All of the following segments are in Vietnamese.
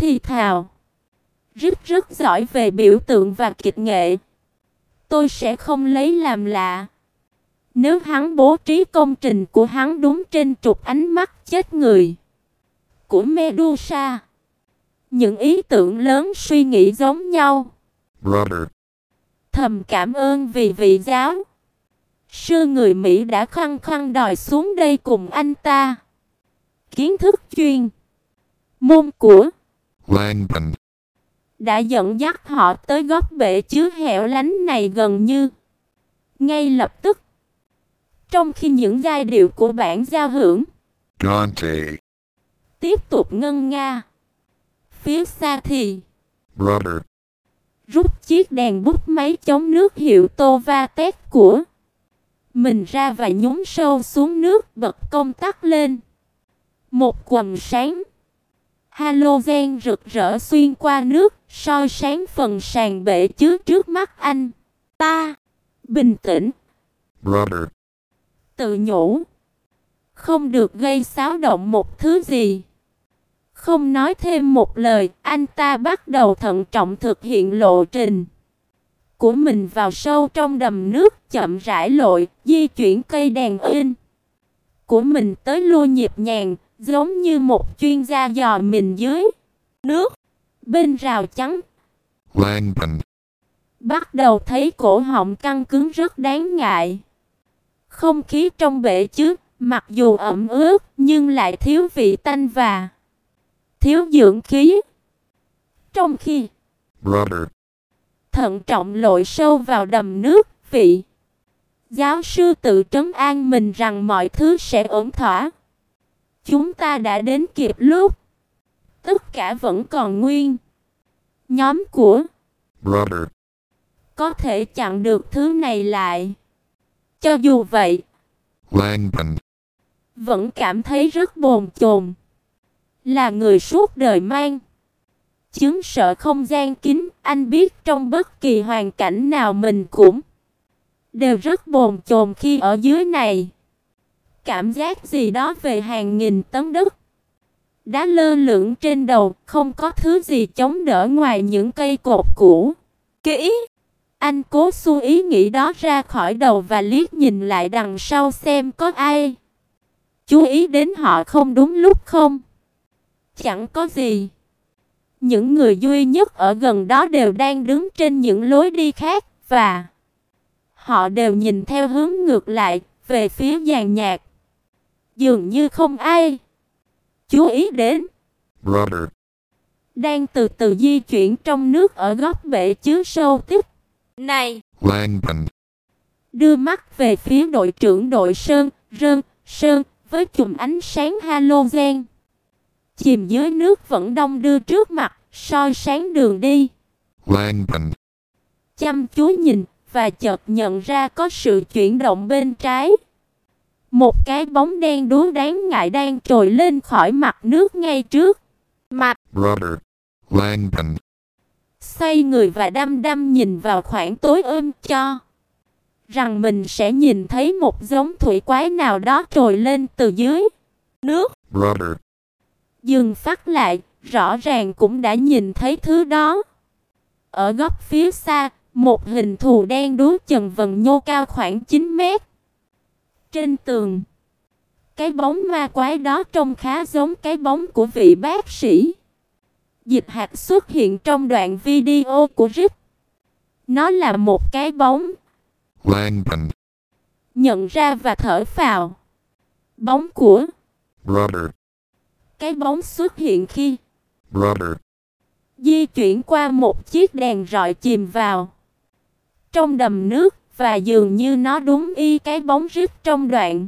thì thào. Rít rất giỏi về biểu tượng và kịch nghệ. Tôi sẽ không lấy làm lạ. Nếu hắn bố trí công trình của hắn đúng trên trục ánh mắt chết người của Medusa. Những ý tưởng lớn suy nghĩ giống nhau. Brother. Thầm cảm ơn vì vị giáo sư người Mỹ đã khăng khăng đòi xuống đây cùng anh ta. Kiến thức chuyên môn của Langdon đã dẫn dắt họ tới góc bể chứa hẻo lánh này gần như ngay lập tức. Trong khi những giai điệu của bản giao hưởng Dante. tiếp tục ngân nga, phía xa thì Brother. rút chiếc đèn bút máy chống nước hiệu Tovatet của mình ra và nhúng sâu xuống nước, bật công tắc lên. Một quầng sáng halogen rực rỡ xuyên qua nước, soi sáng phần sàn bể chứa trước mắt anh ta. Bình tĩnh, Brother. tự nhủ, không được gây xáo động một thứ gì. Không nói thêm một lời, anh ta bắt đầu thận trọng thực hiện lộ trình của mình vào sâu trong đầm nước, chậm rãi lội, di chuyển cây đèn in của mình tới lui nhịp nhàng, giống như một chuyên gia dò mình dưới nước. Bên rào chắn, Langdon. bắt đầu thấy cổ họng căng cứng rất đáng ngại. Không khí trong bể chứa, mặc dù ẩm ướt, nhưng lại thiếu vị tanh và thiếu dưỡng khí. Trong khi Brother. thận trọng lội sâu vào đầm nước, vị giáo sư tự trấn an mình rằng mọi thứ sẽ ổn thỏa. Chúng ta đã đến kịp lúc. Tất cả vẫn còn nguyên. Nhóm của Brother. có thể chặn được thứ này lại. Cho dù vậy, Langdon. vẫn cảm thấy rất bồn chồn. Là người suốt đời mang chứng sợ không gian kín, anh biết trong bất kỳ hoàn cảnh nào mình cũng đều rất bồn chồn khi ở dưới này. Cảm giác gì đó về hàng nghìn tấn đất đá lơ lửng trên đầu, không có thứ gì chống đỡ ngoài những cây cột cũ kỹ. Anh cố xua ý nghĩ đó ra khỏi đầu và liếc nhìn lại đằng sau xem có ai chú ý đến họ không đúng lúc không. Chẳng có gì. Những người duy nhất ở gần đó đều đang đứng trên những lối đi khác, và họ đều nhìn theo hướng ngược lại, về phía dàn nhạc. Dường như không ai chú ý đến Brother. đang từ từ di chuyển trong nước ở góc bể chứa sâu tích này. Langdon. Đưa mắt về phía đội trưởng đội Sơn với chùm ánh sáng halogen chìm dưới nước vẫn đông đưa trước mặt, soi sáng đường đi. Langdon. Chăm chú nhìn và chợt nhận ra có sự chuyển động bên trái. Một cái bóng đen đúa đáng ngại đang trồi lên khỏi mặt nước ngay trước mặt. Brother. Langdon. Xoay người và đăm đăm nhìn vào khoảng tối cho rằng mình sẽ nhìn thấy một giống thủy quái nào đó trồi lên từ dưới nước. Brother. Dừng phát lại, rõ ràng cũng đã nhìn thấy thứ đó. Ở góc phía xa, một hình thù đen đúa chần vần nhô cao khoảng 9 mét. Trên tường, cái bóng ma quái đó trông khá giống cái bóng của vị bác sĩ Dịch Hạt xuất hiện trong đoạn video của Rick. Nó là một cái bóng. Langdon. Nhận ra và thở phào. Bóng của Brother. cái bóng xuất hiện khi Brother. di chuyển qua một chiếc đèn rọi chìm vào trong đầm nước, và dường như nó đúng y cái bóng Rick trong đoạn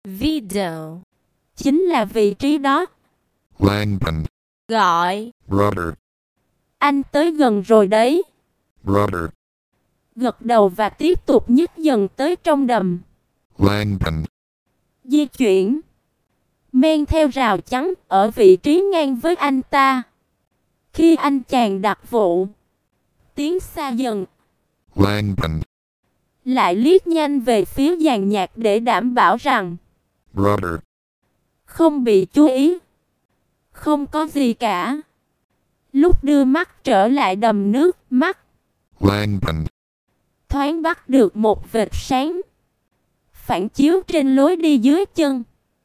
video. Chính là vị trí đó. Langdon. Gọi. Brother. Anh tới gần rồi đấy. Brother. Gật đầu và tiếp tục nhích dần tới trong đầm. Langdon. Di chuyển men theo rào chắn ở vị trí ngang với anh ta. Khi anh chàng đặt vụ tiến xa dần, Langdon. lại liếc nhanh về phía dàn nhạc để đảm bảo rằng Brother. không bị chú ý. Không có gì cả. Lúc đưa mắt trở lại đầm nước, mắt Langdon. thoáng bắt được một vệt sáng phản chiếu trên lối đi dưới chân.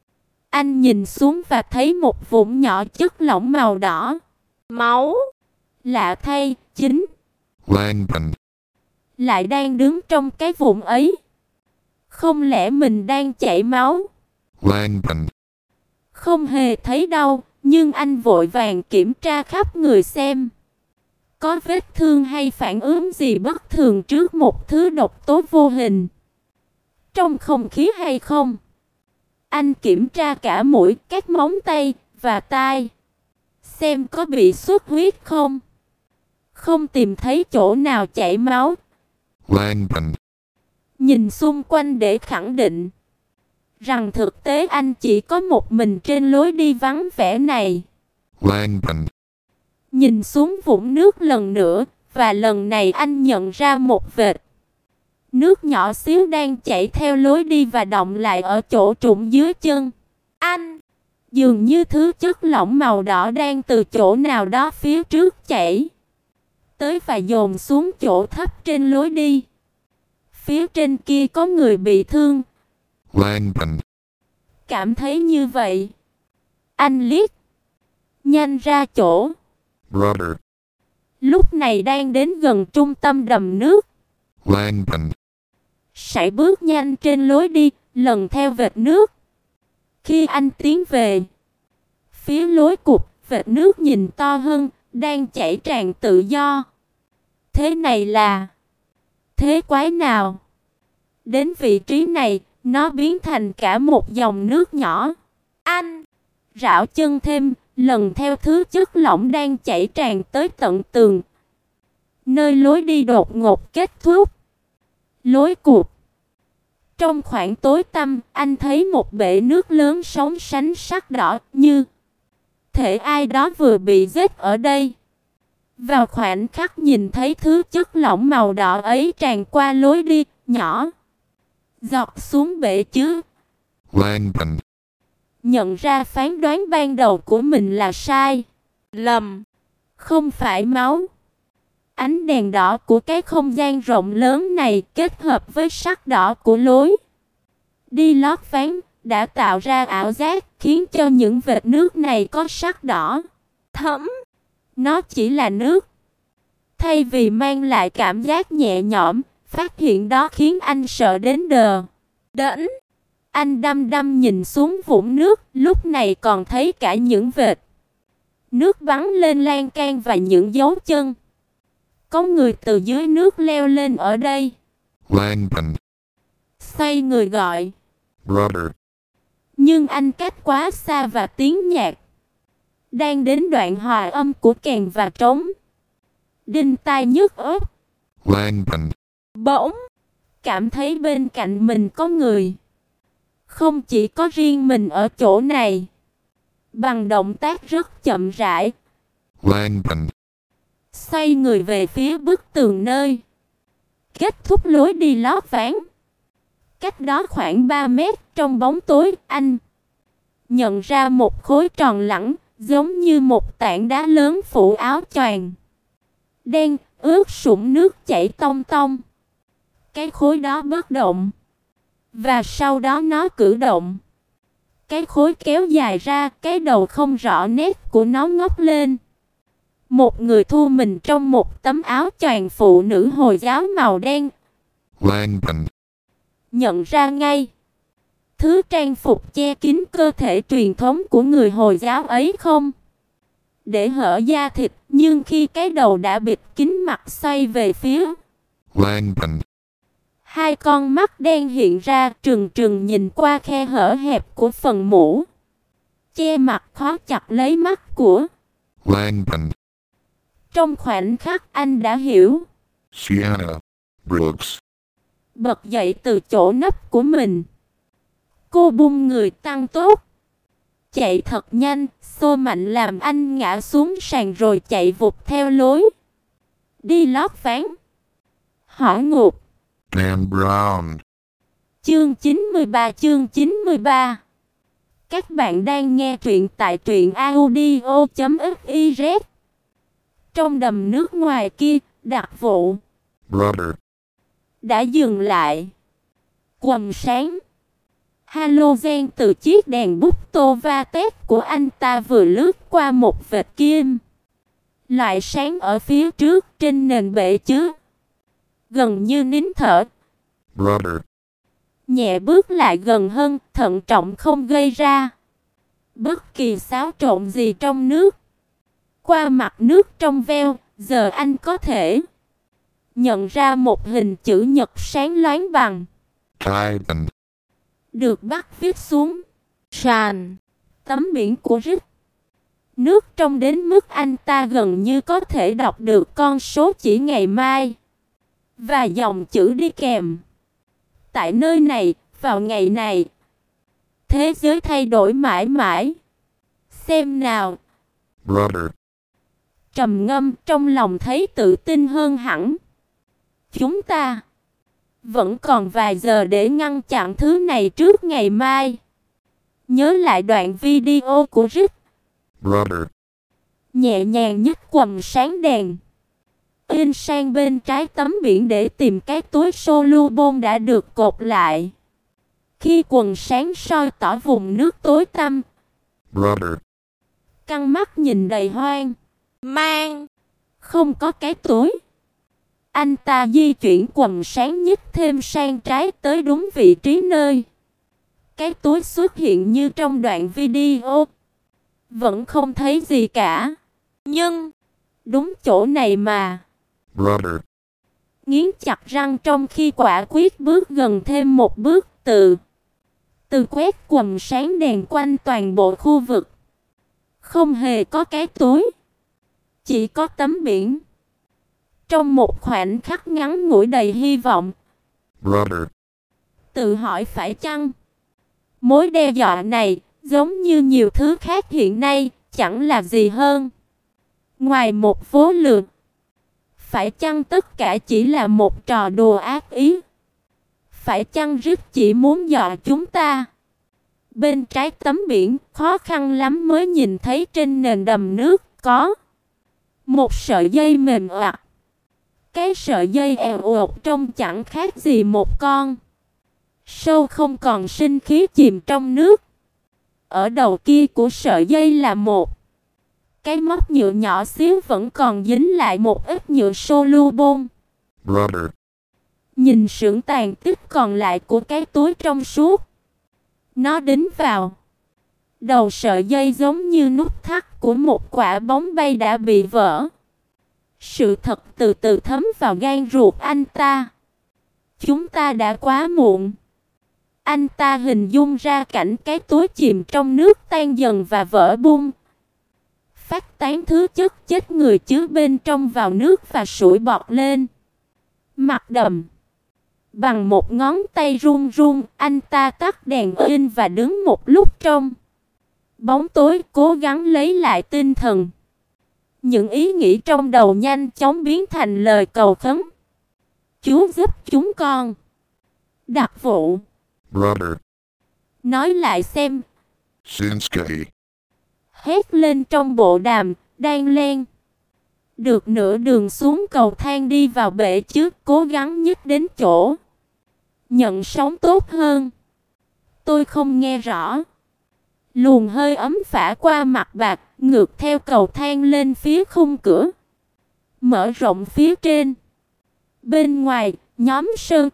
Anh nhìn xuống và thấy một vũng nhỏ chất lỏng màu đỏ. Máu. Lạ thay, chính Langdon. lại đang đứng trong cái vũng ấy. Không lẽ mình đang chảy máu? Langdon. Không hề thấy đau, nhưng anh vội vàng kiểm tra khắp người xem có vết thương hay phản ứng gì bất thường trước một thứ độc tố vô hình trong không khí hay không. Anh kiểm tra cả mũi, các móng tay và tai, xem có bị xuất huyết không. Không tìm thấy chỗ nào chảy máu. Langdon. Nhìn xung quanh để khẳng định rằng thực tế anh chỉ có một mình trên lối đi vắng vẻ này. Langdon. Nhìn xuống vũng nước lần nữa, và lần này anh nhận ra một vệt nước nhỏ xíu đang chảy theo lối đi và đọng lại ở chỗ trũng dưới chân. Anh, dường như thứ chất lỏng màu đỏ đang từ chỗ nào đó phía trước chảy tới và dồn xuống chỗ thấp trên lối đi. Phía trên kia có người bị thương. Langdon. Cảm thấy như vậy, anh liếc nhanh ra chỗ. Brother. Lúc này đang đến gần trung tâm đầm nước. Langdon. Sải bước nhanh trên lối đi, lần theo vệt nước. Khi anh tiến về phía lối cụt, vệt nước nhìn to hơn, đang chảy tràn tự do. Thế này là thế quái nào? Đến vị trí này, nó biến thành cả một dòng nước nhỏ. Anh rảo chân thêm, lần theo thứ chất lỏng đang chảy tràn tới tận tường, nơi lối đi đột ngột kết thúc. Lối cụt. Trong khoảng tối tăm, anh thấy một bể nước lớn sóng sánh sắc đỏ, như thể ai đó vừa bị giết ở đây. Vào khoảnh khắc nhìn thấy thứ chất lỏng màu đỏ ấy tràn qua lối đi nhỏ, giọt xuống bể chứ. Langdon. Nhận ra phán đoán ban đầu của mình là sai lầm, không phải máu. Ánh đèn đỏ của cái không gian rộng lớn này kết hợp với sắc đỏ của lối đi lót ván đã tạo ra ảo giác, khiến cho những vệt nước này có sắc đỏ thẫm. Nó chỉ là nước. Thay vì mang lại cảm giác nhẹ nhõm, phát hiện đó khiến anh sợ đến đờ đẫn. Anh đăm đăm nhìn xuống vũng nước, lúc này còn thấy cả những vệt nước bắn lên lan can và những dấu chân. Có người từ dưới nước leo lên ở đây. Langdon. Xoay người gọi Brother. nhưng anh cách quá xa và tiếng nhạc đang đến đoạn hòa âm của kèn và trống, đinh tai nhức óc. Langdon. Bỗng cảm thấy bên cạnh mình có người. Không chỉ có riêng mình ở chỗ này. Bằng động tác rất chậm rãi, Langdon. xoay người về phía bức tường nơi kết thúc lối đi lót ván. Cách đó khoảng 3 mét, trong bóng tối, anh nhận ra một khối tròn lẳng, giống như một tảng đá lớn phủ áo choàng đen, ướt sũng nước chảy tông tông. Cái khối đó bất động, và sau đó nó cử động. Cái khối kéo dài ra, cái đầu không rõ nét của nó ngóc lên. Một người thu mình trong một tấm áo choàng phụ nữ Hồi giáo màu đen. Langdon. Nhận ra ngay thứ trang phục che kín cơ thể truyền thống của người Hồi giáo ấy không? Để hở da thịt, nhưng khi cái đầu đã bịt kín mặt xoay về phía Langdon. hai con mắt đen hiện ra, trừng trừng nhìn qua khe hở hẹp của phần mũ, che mặt khó chặt lấy mắt của Langdon. Trong khoảnh khắc anh đã hiểu. Sienna Brooks. Bật dậy từ chỗ nấp của mình, cô bung người tăng tốc, chạy thật nhanh, xô mạnh làm anh ngã xuống sàn rồi chạy vụt theo lối đi lót ván. Hỏa ngục. Dan Brown. Chương 93. Các bạn đang nghe truyện tại truyện audio.fiz. Trong đầm nước ngoài kia, Đặc Vụ Brother. đã dừng lại. Quầng sáng halogen từ chiếc đèn bút tô va tét của anh ta vừa lướt qua một vệt kim. Loại sáng ở phía trước trên nền bể chứa. Gần như nín thở. Brother. Nhẹ bước lại gần hơn, thận trọng không gây ra bất kỳ xáo trộn gì trong nước. Qua mặt nước trong veo, giờ anh có thể nhận ra một hình chữ nhật sáng loáng bằng Titan. được bắt viết xuống sàn tấm biển của Rick. Nước trong đến mức anh ta gần như có thể đọc được con số chỉ ngày mai và dòng chữ đi kèm. Tại nơi này, vào ngày này, thế giới thay đổi mãi mãi. Xem nào. Brother. Trầm ngâm trong lòng thấy tự tin hơn hẳn. Chúng ta vẫn còn vài giờ để ngăn chặn thứ này trước ngày mai. Nhớ lại đoạn video của Rick. Brother. Nhẹ nhàng nhích quầng sáng đèn in sang bên trái tấm biển để tìm cái túi soluble đã được cột lại. Khi quầng sáng soi tỏ vùng nước tối tăm, Brother. căng mắt nhìn đầy hoang mang, không có cái túi. Anh ta di chuyển quầng sáng nhích thêm sang trái tới đúng vị trí nơi cái túi xuất hiện như trong đoạn video. Vẫn không thấy gì cả. Nhưng đúng chỗ này mà. Brother. Nghiến chặt răng trong khi quả quyết bước gần thêm một bước, từ quét quầng sáng đèn quanh toàn bộ khu vực. Không hề có cái túi, chỉ có tấm biển. Trong một khoảnh khắc ngắn ngủi đầy hy vọng, Brother. tự hỏi phải chăng mối đe dọa này, giống như nhiều thứ khác hiện nay, chẳng là gì hơn ngoài một vố lừa. Phải chăng tất cả chỉ là một trò đùa ác ý? Phải chăng Rick chỉ muốn dọa chúng ta? Bên trái tấm biển, khó khăn lắm mới nhìn thấy trên nền đầm nước có một sợi dây mềm oặt. Cái sợi dây èo uột trông chẳng khác gì một con sâu không còn sinh khí chìm trong nước. Ở đầu kia của sợi dây là một cái móc nhựa nhỏ xíu vẫn còn dính lại một ít nhựa soluble. Brother. Nhìn sưởng tàn tích còn lại của cái túi trong suốt. Nó đính vào đầu sợi dây giống như nút thắt của một quả bóng bay đã bị vỡ. Sự thật từ từ thấm vào gan ruột anh ta. Chúng ta đã quá muộn. Anh ta hình dung ra cảnh cái túi chìm trong nước tan dần và vỡ bung. Phát tán thứ chất chết người chứa bên trong vào nước và sủi bọt lên mặt đầm. Bằng một ngón tay run run, anh ta tắt đèn in và đứng một lúc trong bóng tối, cố gắng lấy lại tinh thần. Những ý nghĩ trong đầu nhanh chóng biến thành lời cầu khấn. Chúa giúp chúng con. Đặc Vụ. Brother. Nói lại xem. Shinsuke. Hét lên trong bộ đàm, đan len. Được nửa đường xuống cầu thang đi vào bể trước, cố gắng nhích đến chỗ nhận sóng tốt hơn. Tôi không nghe rõ. Luồng hơi ấm phả qua mặt bạc, ngược theo cầu thang lên phía khung cửa, mở rộng phía trên. Bên ngoài, nhóm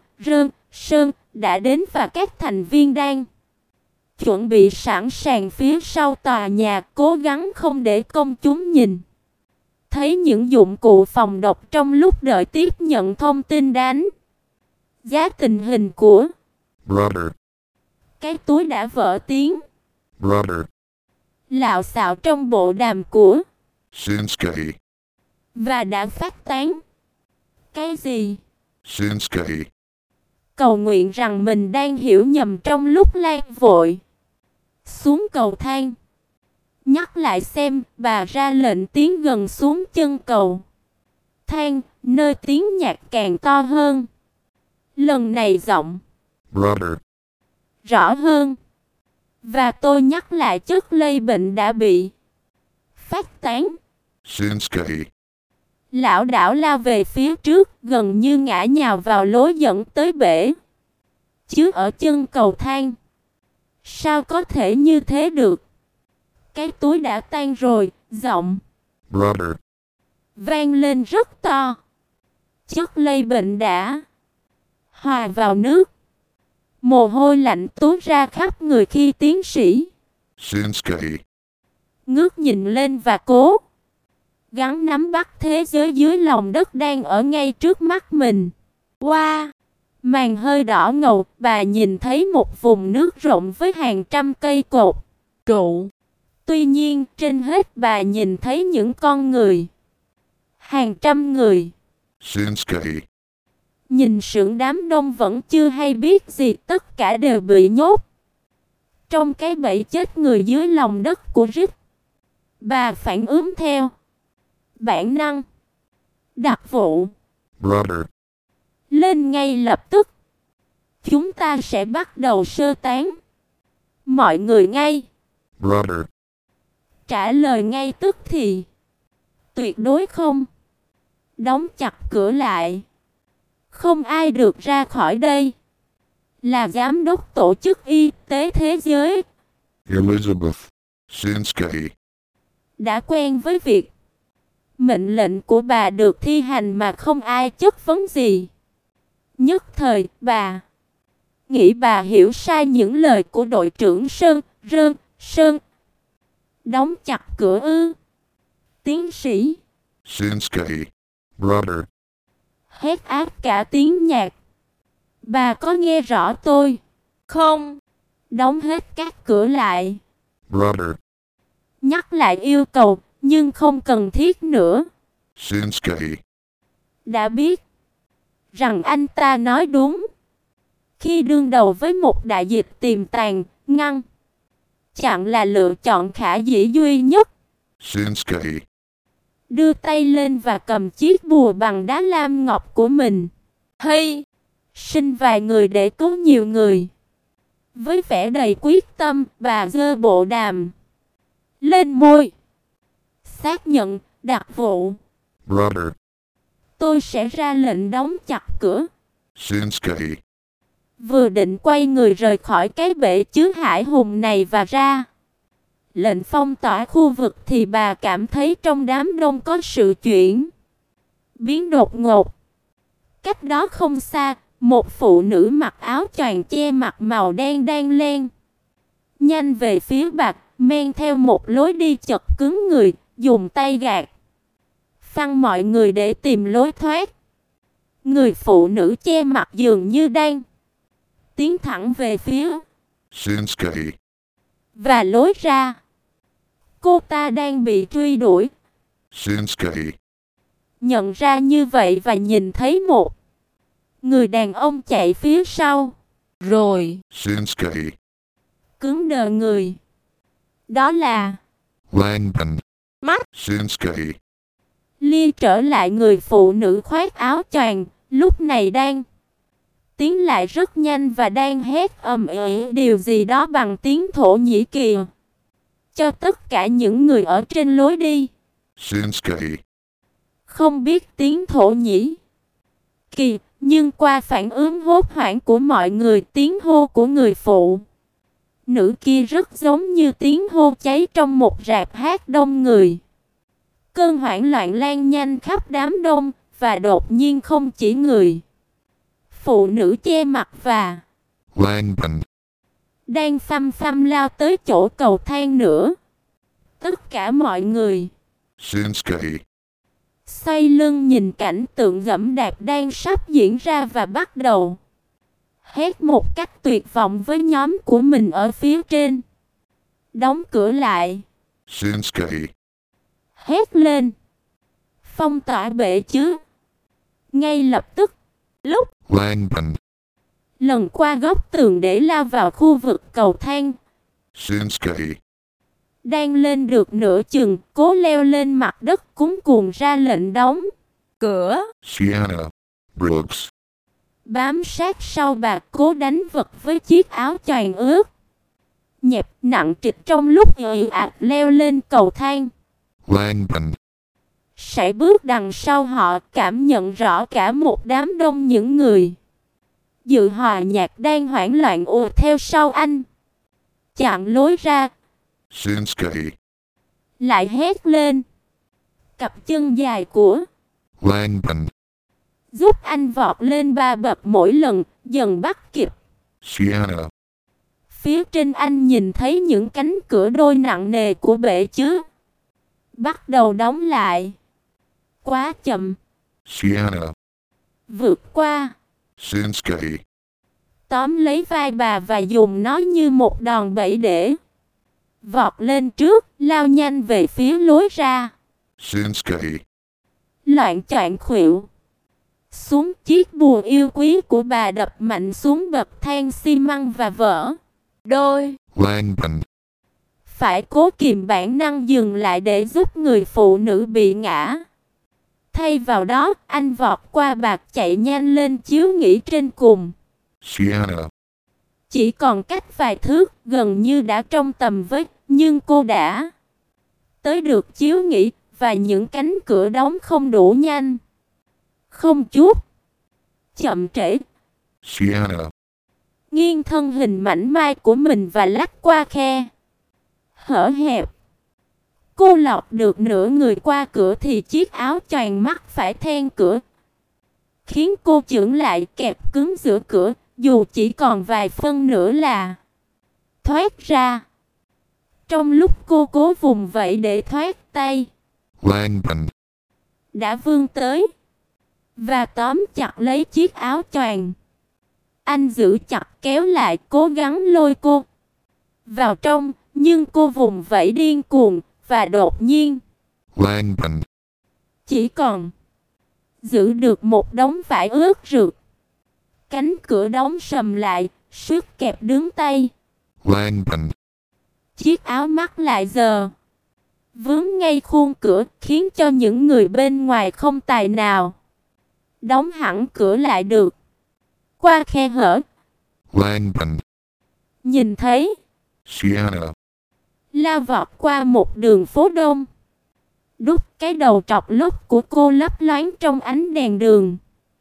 Sơn đã đến và các thành viên đang chuẩn bị sẵn sàng phía sau tòa nhà, cố gắng không để công chúng nhìn thấy những dụng cụ phòng độc trong lúc đợi tiếp nhận thông tin đánh giá tình hình của Brother. cái túi đã vỡ tiếng Brother. lạo xạo trong bộ đàm của Shinsuke. và đã phát tán. Cái gì? Shinsuke. Cầu nguyện rằng mình đang hiểu nhầm trong lúc Lan vội xuống cầu thang. Nhắc lại xem, bà ra lệnh tiến gần xuống chân cầu thang, nơi tiếng nhạc càng to hơn. Lần này giọng Brother. rõ hơn. Và tôi nhắc lại chất lây bệnh đã bị phát tán. Shinsuke. Lảo đảo lao về phía trước, gần như ngã nhào vào lối dẫn tới bể. Chứ ở chân cầu thang. Sao có thể như thế được? Cái túi đã tan rồi, giọng Brother. vang lên rất to. Chất lây bệnh đã hòa vào nước. Mồ hôi lạnh túa ra khắp người khi tiến sĩ Shinsuke. ngước nhìn lên và cố gắng nắm bắt thế giới dưới lòng đất đang ở ngay trước mắt mình. Qua màn hơi đỏ ngầu, bà nhìn thấy một vùng nước rộng với hàng trăm cây cột trụ. Tuy nhiên, trên hết bà nhìn thấy những con người. Hàng trăm người. Shinsuke. Nhìn sưởng đám đông vẫn chưa hay biết gì, tất cả đều bị nhốt trong cái bẫy chết người dưới lòng đất của Rick. Bà phản ứng theo bản năng. Đặc vụ Brother. lên ngay lập tức. Chúng ta sẽ bắt đầu sơ tán. Mọi người ngay. Brother. Trả lời ngay tức thì. Tuyệt đối không. Đóng chặt cửa lại. Không ai được ra khỏi đây. Là giám đốc tổ chức y tế thế giới Elizabeth. Shinsuke. đã quen với việc mệnh lệnh của bà được thi hành mà không ai chất vấn gì. Nhất thời, bà nghĩ bà hiểu sai những lời của đội trưởng Sơn. Đóng chặt cửa ư? Tiến sĩ Shinsuke. Brother. hét ác cả tiếng nhạc. Bà có nghe rõ tôi không? Đóng hết các cửa lại. Brother. Nhắc lại yêu cầu, nhưng không cần thiết nữa. Shinsuke. Đã biết rằng anh ta nói đúng. Khi đương đầu với một đại dịch tiềm tàng, ngăn chặn là lựa chọn khả dĩ duy nhất. Shinsuke. Đưa tay lên và cầm chiếc bùa bằng đá lam ngọc của mình. Hay sinh vài người để cứu nhiều người. Với vẻ đầy quyết tâm, bà giơ bộ đàm lên môi. Xác nhận, đặc vụ. Brother. Tôi sẽ ra lệnh đóng chặt cửa. Shinsuke. Vừa định quay người rời khỏi cái bể chứa hải hùng này và ra lệnh phong tỏa khu vực thì bà cảm thấy trong đám đông có sự chuyển biến đột ngột. Cách đó không xa, một phụ nữ mặc áo choàng che mặt màu đen đang len nhanh về phía bà, men theo một lối đi chật cứng người, dùng tay gạt phăng mọi người để tìm lối thoát. Người phụ nữ che mặt dường như đang tiến thẳng về phía Shinsuke. và lối ra. Cô ta đang bị truy đuổi. Shinsuke. Nhận ra như vậy và nhìn thấy một người đàn ông chạy phía sau. Rồi Shinsuke. cứng đờ người. Đó là Langdon. mắt. Shinsuke. Lia trở lại người phụ nữ khoác áo choàng, lúc này đang tiến lại rất nhanh và đang hét ầm ĩ điều gì đó bằng tiếng Thổ Nhĩ Kỳ cho tất cả những người ở trên lối đi. Shinsuke. Không biết tiếng Thổ Nhĩ Kỳ, nhưng qua phản ứng hốt hoảng của mọi người, tiếng hô của người phụ nữ kia rất giống như tiếng hô cháy trong một rạp hát đông người. Cơn hoảng loạn lan nhanh khắp đám đông, và đột nhiên không chỉ người phụ nữ che mặt và Langdon. đang phăm phăm lao tới chỗ cầu thang nữa. Tất cả mọi người Shinsuke. xoay lưng nhìn cảnh tượng gẫm đạp đang sắp diễn ra và bắt đầu hét một cách tuyệt vọng với nhóm của mình ở phía trên. Đóng cửa lại. Shinsuke. Hét lên. Phong tỏa bể chứa. Ngay lập tức. Lúc Langdon. lần qua góc tường để lao vào khu vực cầu thang, Shinsuke. đang lên được nửa chừng, cố leo lên mặt đất cuống cuồng ra lệnh đóng cửa. Sienna. Brooks. Bám sát sau bà, cố đánh vật với chiếc áo choàng ướt nhẹp nặng trịch trong lúc ì ạch leo lên cầu thang. Langdon. sải bước đằng sau họ, cảm nhận rõ cả một đám đông những người dự hòa nhạc đang hoảng loạn ùa theo sau anh, chặn lối ra. Shinsuke. Lại hét lên. Cặp chân dài của Langbin. giúp anh vọt lên 3 bậc mỗi lần, dần bắt kịp. Sienna. Phía trên anh nhìn thấy những cánh cửa đôi nặng nề của bể chứa bắt đầu đóng lại. Quá chậm. Sienna. Vượt qua. Shinsuke. Tóm lấy vai bà và dùng nó như một đòn bẩy để vọt lên trước, lao nhanh về phía lối ra. Shinsuke. Loạn choạng khuỵu xuống, chiếc bùa yêu quý của bà đập mạnh xuống bậc thang xi măng và vỡ. Đôi Langbin. phải cố kìm bản năng dừng lại để giúp người phụ nữ bị ngã. Thay vào đó, anh vọt qua bạc chạy nhanh lên chiếu nghỉ trên cùng. Sienna. Chỉ còn cách vài thước, gần như đã trong tầm với, nhưng cô đã tới được chiếu nghỉ và những cánh cửa đóng không đủ nhanh. Không chút chậm trễ. Sienna. Nghiêng thân hình mảnh mai của mình và lách qua khe hở hẹp. Cô lọt được nửa người qua cửa thì chiếc áo choàng mắc phải then cửa, khiến cô chững lại kẹp cứng giữa cửa, dù chỉ còn vài phân nữa là thoát ra. Trong lúc cô cố vùng vẫy để thoát, tay Langbin. đã vươn tới và tóm chặt lấy chiếc áo choàng. Anh giữ chặt kéo lại, cố gắng lôi cô vào trong, nhưng cô vùng vẫy điên cuồng và đột nhiên Langbin. chỉ còn giữ được một đống vải ướt rượt. Cánh cửa đóng sầm lại, suýt kẹp đứng tay. Langbin. Chiếc áo mắc lại giờ vướng ngay khuôn cửa, khiến cho những người bên ngoài không tài nào đóng hẳn cửa lại được. Qua khe hở, Langbin. nhìn thấy Sienna. lao vọt qua một đường phố đông. Đút cái đầu trọc lốc của cô lấp loáng trong ánh đèn đường.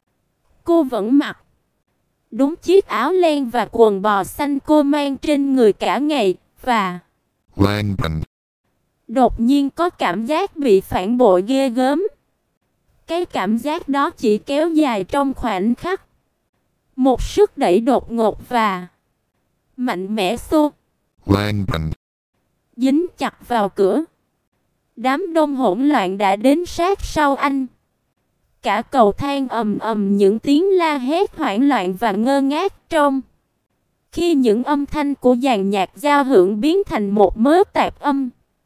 Cô vẫn mặc đúng chiếc áo len và quần bò xanh cô mang trên người cả ngày, và Langbin. đột nhiên có cảm giác bị phản bội ghê gớm. Cái cảm giác đó chỉ kéo dài trong khoảnh khắc. Một sức đẩy đột ngột và mạnh mẽ xô Langbin. dính chặt vào cửa. Đám đông hỗn loạn đã đến sát sau anh. Cả cầu thang ầm ầm những tiếng la hét hoảng loạn và ngơ ngác, trong khi những âm thanh của dàn nhạc giao hưởng biến thành một mớ tạp âm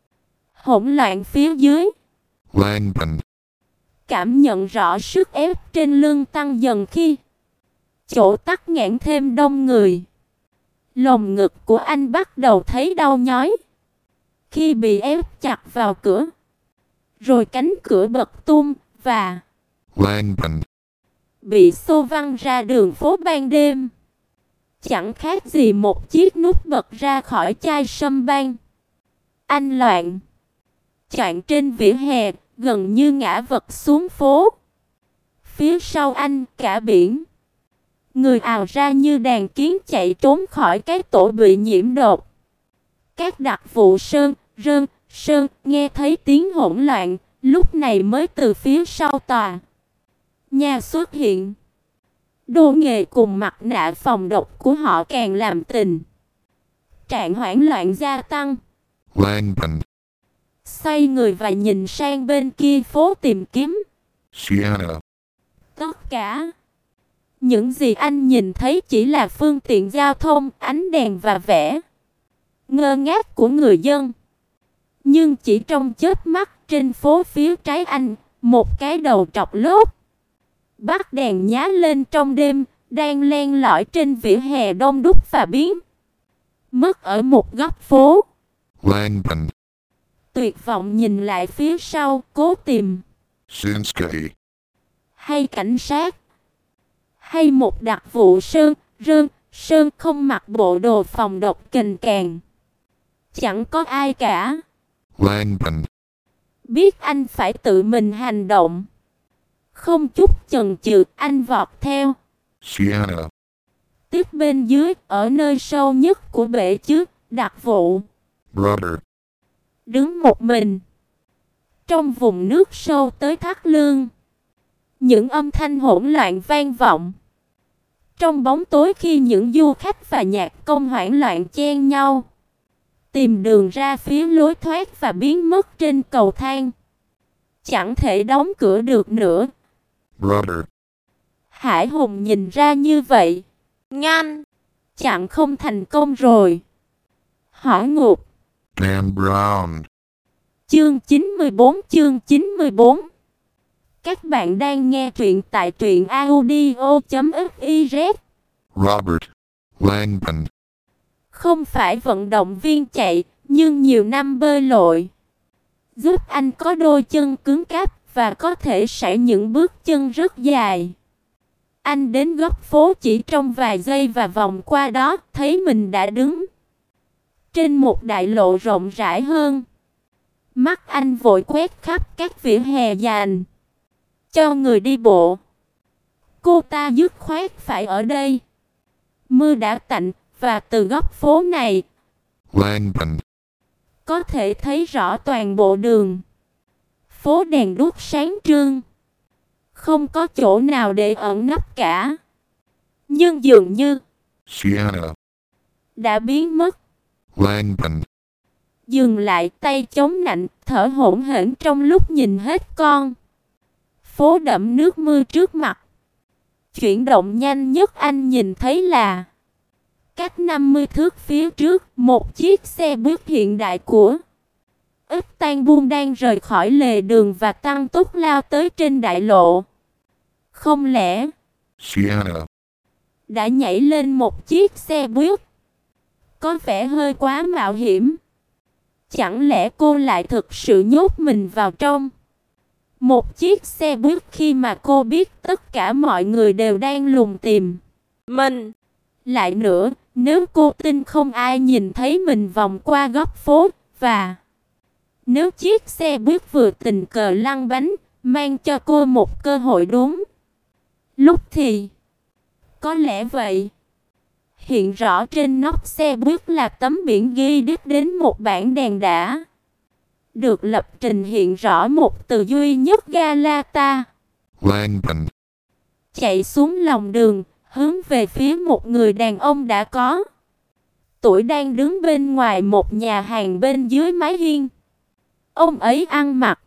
hỗn loạn phía dưới. Langbin. Cảm nhận rõ sức ép trên lưng tăng dần khi chỗ tắc nghẽn thêm đông người. Lồng ngực của anh bắt đầu thấy đau nhói khi bị ép chặt vào cửa. Rồi cánh cửa bật tung và Langbin. bị xô văng ra đường phố ban đêm. Chẳng khác gì một chiếc nút bật ra khỏi chai sâm ban. Anh loạn choạng trên vỉa hè, gần như ngã vật xuống phố. Phía sau anh cả biển người ào ra như đàn kiến chạy trốn khỏi cái tổ bị nhiễm độc. Các đặc vụ sơn nghe thấy tiếng hỗn loạn, lúc này mới từ phía sau tòa nhà xuất hiện. Đồ nghề cùng mặt nạ phòng độc của họ càng làm tình trạng hoảng loạn gia tăng. Langbin. Xoay người và nhìn sang bên kia phố tìm kiếm. Sienna. Tất cả những gì anh nhìn thấy chỉ là phương tiện giao thông, ánh đèn và vẻ ngơ ngác của người dân. Nhưng chỉ trong chớp mắt, trên phố phía trái anh, một cái đầu trọc lốt bắt đèn nhá lên trong đêm, đang len lỏi trên vỉa hè đông đúc và biến mất ở một góc phố. Langbin. Tuyệt vọng nhìn lại phía sau, cố tìm Shinsuke. hay cảnh sát, hay một đặc vụ sơn không mặc bộ đồ phòng độc kình càng. Chẳng có ai cả. Langbin. Biết anh phải tự mình hành động. Không chút chần chừ, anh vọt theo. Sienna, Tiếp bên dưới, ở nơi sâu nhất của bể chứa, Đặc Vụ brother, đứng một mình. Trong vùng nước sâu tới thắt lưng, những âm thanh hỗn loạn vang vọng. Trong bóng tối khi những du khách và nhạc công hoảng loạn chen nhau, tìm đường ra phía lối thoát và biến mất trên cầu thang. Chẳng thể đóng cửa được nữa. brother, Hải Hùng nhìn ra như vậy. Nhanh! Chặn không thành công rồi. Hỏa ngục. Dan Brown, Chương 94. Các bạn đang nghe truyện tại truyệnaudio.fiz. Robert, Langdon, Không phải vận động viên chạy, nhưng nhiều năm bơi lội giúp anh có đôi chân cứng cáp và có thể sải những bước chân rất dài. Anh đến góc phố chỉ trong vài giây và vòng qua đó, thấy mình đã đứng trên một đại lộ rộng rãi hơn. Mắt anh vội quét khắp các vỉa hè dành cho người đi bộ. Cô ta dứt khoát phải ở đây. Mưa đã tạnh và từ góc phố này Langdon, có thể thấy rõ toàn bộ đường. Phố đèn đuốc sáng trưng, không có chỗ nào để ẩn nấp cả. Nhưng dường như Sienna, đã biến mất. Langdon, Dừng lại, tay chống nạnh, thở hổn hển trong lúc nhìn hết con phố đẫm nước mưa trước mặt. Chuyển động nhanh nhất anh nhìn thấy là cách 50 thước phía trước, một chiếc xe buýt hiện đại của Istanbul đang rời khỏi lề đường và tăng tốc lao tới trên đại lộ. Không lẽ Sienna, đã nhảy lên một chiếc xe buýt? Có vẻ hơi quá mạo hiểm. Chẳng lẽ cô lại thực sự nhốt mình vào trong một chiếc xe buýt khi mà cô biết tất cả mọi người đều đang lùng tìm mình? Lại nữa, nếu cô tin không ai nhìn thấy mình vòng qua góc phố, và nếu chiếc xe buýt vừa tình cờ lăn bánh, mang cho cô một cơ hội đúng lúc thì có lẽ vậy. Hiện rõ trên nóc xe buýt là tấm biển ghi đích đến một bảng đèn đã được lập trình hiện rõ một từ duy nhất: Galata. Langdon, Chạy xuống lòng đường, hướng về phía một người đàn ông đã có tuổi đang đứng bên ngoài một nhà hàng bên dưới mái hiên. Ông ấy ăn mặc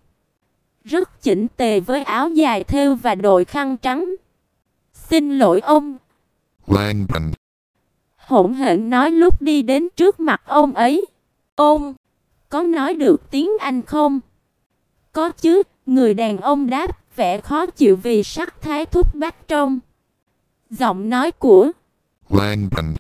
rất chỉnh tề với áo dài thêu và đội khăn trắng. "Xin lỗi ông." Langdon, hỗn hển nói lúc đi đến trước mặt ông ấy. "Ông có nói được tiếng Anh không?" "Có chứ," người đàn ông đáp, vẻ khó chịu vì sắc thái thúc bách trong giọng nói của Langdon,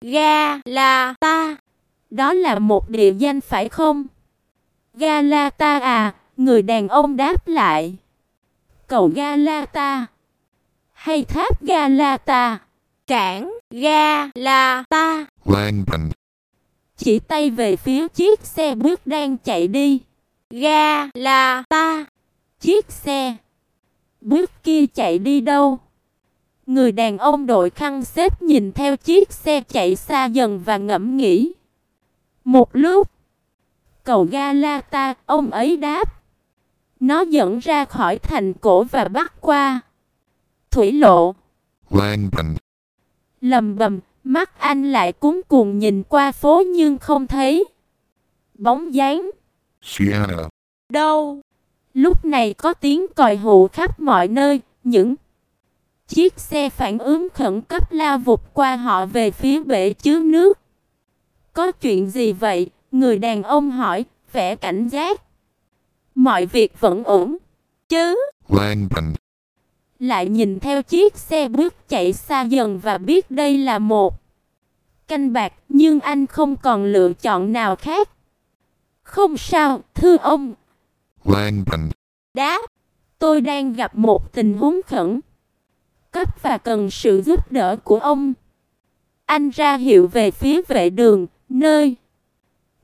Galata. "Đó là một địa danh phải không?" "Galata à?" người đàn ông đáp lại. "Cầu Galata hay tháp Galata?" "Cảng Galata." Langdon, Chỉ tay về phía chiếc xe buýt đang chạy đi. "Galata." "Chiếc xe buýt kia chạy đi đâu?" Người đàn ông đội khăn xếp nhìn theo chiếc xe chạy xa dần và ngẫm nghĩ một lúc. "Cầu Galata," ông ấy đáp. "Nó dẫn ra khỏi thành cổ và bắc qua thủy lộ." Langdon, Lầm bầm, mắt anh lại cuống cuồng nhìn qua phố nhưng không thấy bóng dáng Sienna, đâu. Lúc này có tiếng còi hụ khắp mọi nơi, những chiếc xe phản ứng khẩn cấp lao vụt qua họ về phía bể chứa nước. "Có chuyện gì vậy?" người đàn ông hỏi, vẻ cảnh giác. "Mọi việc vẫn ổn chứ?" Langdon, Lại nhìn theo chiếc xe buýt chạy xa dần và biết đây là một canh bạc, nhưng anh không còn lựa chọn nào khác. "Không sao, thưa ông." Langdon, Đáp. "Tôi đang gặp một tình huống khẩn cấp và cần sự giúp đỡ của ông." Anh ra hiệu về phía vệ đường, nơi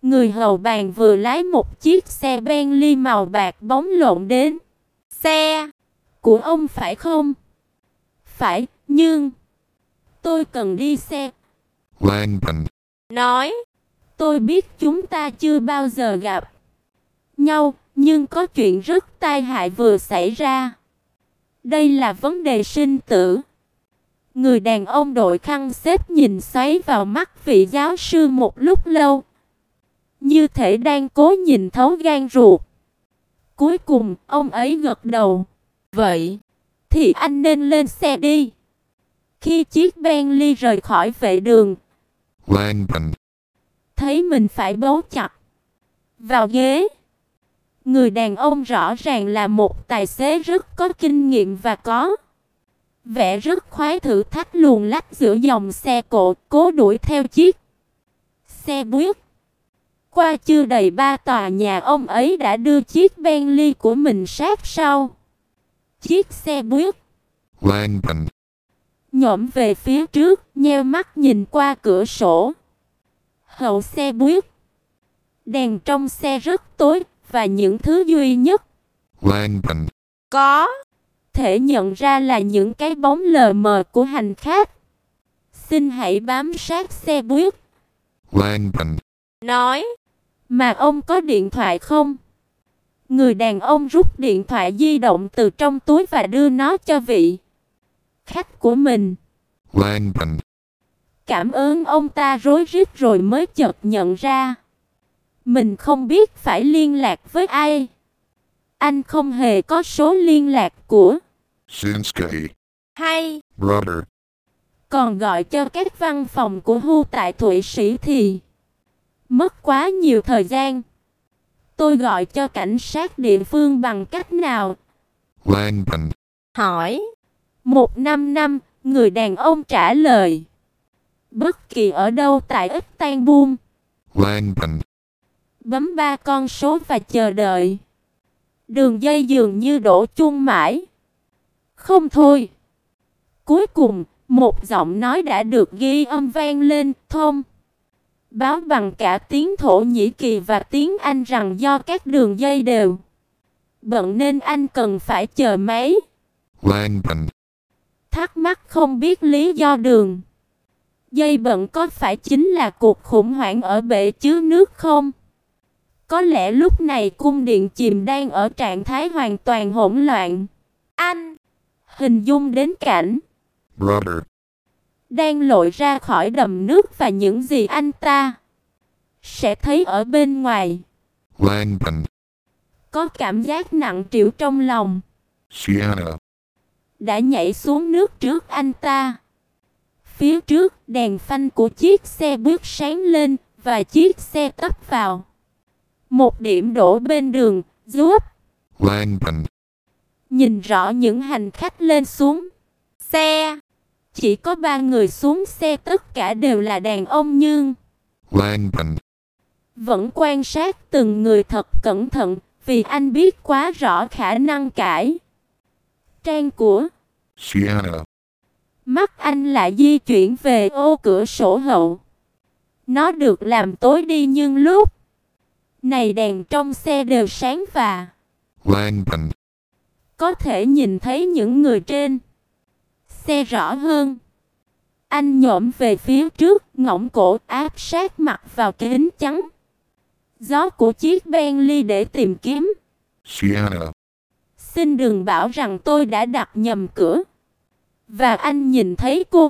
Người hầu bàn vừa lái một chiếc xe Bentley màu bạc bóng lộn đến. Xe Của ông phải không? Phải, nhưng tôi cần đi xe. Langdon, nói. Tôi biết chúng ta chưa bao giờ gặp nhau, nhưng có chuyện rất tai hại vừa xảy ra. Đây là vấn đề sinh tử. Người đàn ông đội khăn xếp nhìn xoáy vào mắt vị giáo sư một lúc lâu, như thể đang cố nhìn thấu gan ruột. Cuối cùng, ông ấy gật đầu. Vậy Thì anh nên lên xe đi. Khi chiếc Bentley rời khỏi vệ đường, Langdon, thấy mình phải bấu chặt vào ghế. Người đàn ông rõ ràng là một tài xế rất có kinh nghiệm và có vẻ rất khoái thử thách luồn lách giữa dòng xe cộ, cố đuổi theo chiếc xe buýt. Qua chưa đầy 3 tòa nhà, ông ấy đã đưa chiếc Bentley của mình sát sau chiếc xe buýt, Langdon, nhổm về phía trước, nheo mắt nhìn qua cửa sổ. Hậu xe buýt, đèn trong xe rất tối, và những thứ duy nhất Langdon, có thể nhận ra là những cái bóng lờ mờ của hành khách. Xin hãy bám sát xe buýt. Langdon, nói. Mà ông có điện thoại không? Người đàn ông rút điện thoại di động từ trong túi và đưa nó cho vị khách của mình. Langdon, Cảm ơn. Ông ta rối rít rồi mới chợt nhận ra mình không biết phải liên lạc với ai. Anh không hề có số liên lạc của Shinsuke, Hay brother, còn gọi cho các văn phòng của Hu tại Thụy Sĩ thì mất quá nhiều thời gian. Tôi gọi cho cảnh sát địa phương bằng cách nào? Langdon, hỏi. 155, người đàn ông trả lời. Bất kỳ ở đâu tại Istanbul. Langdon, Bấm 3 con số và chờ đợi. Đường dây dường như đổ chuông mãi không thôi. Cuối cùng, một giọng nói đã được ghi âm vang lên, thông báo bằng cả tiếng Thổ Nhĩ Kỳ và tiếng Anh rằng do các đường dây đều bận nên anh cần phải chờ máy. Langdon, Thắc mắc không biết lý do đường dây bận có phải chính là cuộc khủng hoảng ở bể chứa nước không? Có lẽ lúc này cung điện chìm đang ở trạng thái hoàn toàn hỗn loạn. Anh Hình dung đến cảnh brother, đang lội ra khỏi đầm nước và những gì anh ta sẽ thấy ở bên ngoài. Langdon, Có cảm giác nặng trĩu trong lòng. Sienna, Đã nhảy xuống nước trước anh ta. Phía trước, đèn phanh của chiếc xe buýt sáng lên và chiếc xe tấp vào một điểm đỗ bên đường, giúp Langdon, nhìn rõ những hành khách lên xuống xe. Chỉ có 3 người xuống xe, tất cả đều là đàn ông nhưng Langdon, vẫn quan sát từng người thật cẩn thận, vì anh biết quá rõ khả năng cải trang của Sienna, mắt anh lại di chuyển về ô cửa sổ hậu. Nó được làm tối đi nhưng lúc này đèn trong xe đều sáng và Langdon, có thể nhìn thấy những người trên xe rõ hơn. Anh nhổm về phía trước, ngõng cổ áp sát mặt vào kính chắn gió của chiếc Bentley để tìm kiếm. Sienna, Xin đừng bảo rằng tôi đã đặt nhầm cửa. Và anh nhìn thấy cô.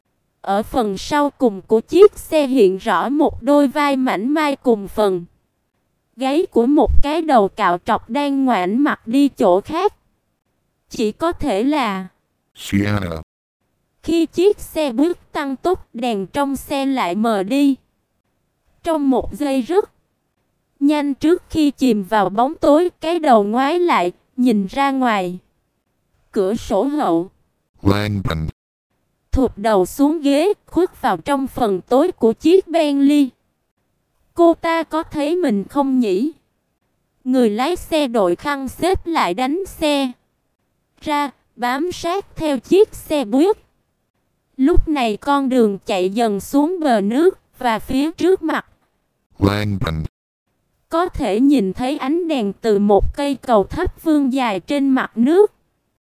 Ở phần sau cùng của chiếc xe hiện rõ một đôi vai mảnh mai cùng phần gáy của một cái đầu cạo trọc đang ngoảnh mặt đi chỗ khác. Chỉ có thể là Sienna, khi chiếc xe buýt tăng tốc, đèn trong xe lại mờ đi. Trong một giây rất nhanh trước khi chìm vào bóng tối, cái đầu ngoái lại, nhìn ra ngoài cửa sổ hậu. Langdon, Thụt đầu xuống ghế, khuất vào trong phần tối của chiếc Bentley. Cô ta có thấy mình không nhỉ? Người lái xe đội khăn xếp lại đánh xe ra, bám sát theo chiếc xe buýt. Lúc này con đường chạy dần xuống bờ nước và phía trước mặt Langban. Có thể nhìn thấy ánh đèn từ một cây cầu thấp vươn dài trên mặt nước.